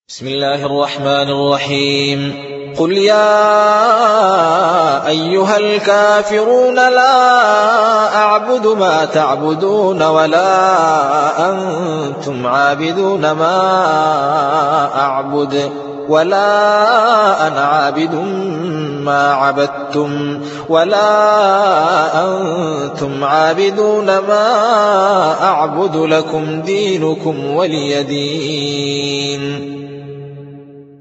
بسم الله الرحمن الرحيم قل يا أيها الكافرون لا أعبد ما تعبدون ولا أنتم عابدون ما أعبد ولا أنا عابد ما عبدتم ولا أنتم عابدون ما أعبد لكم دينكم ولي دين.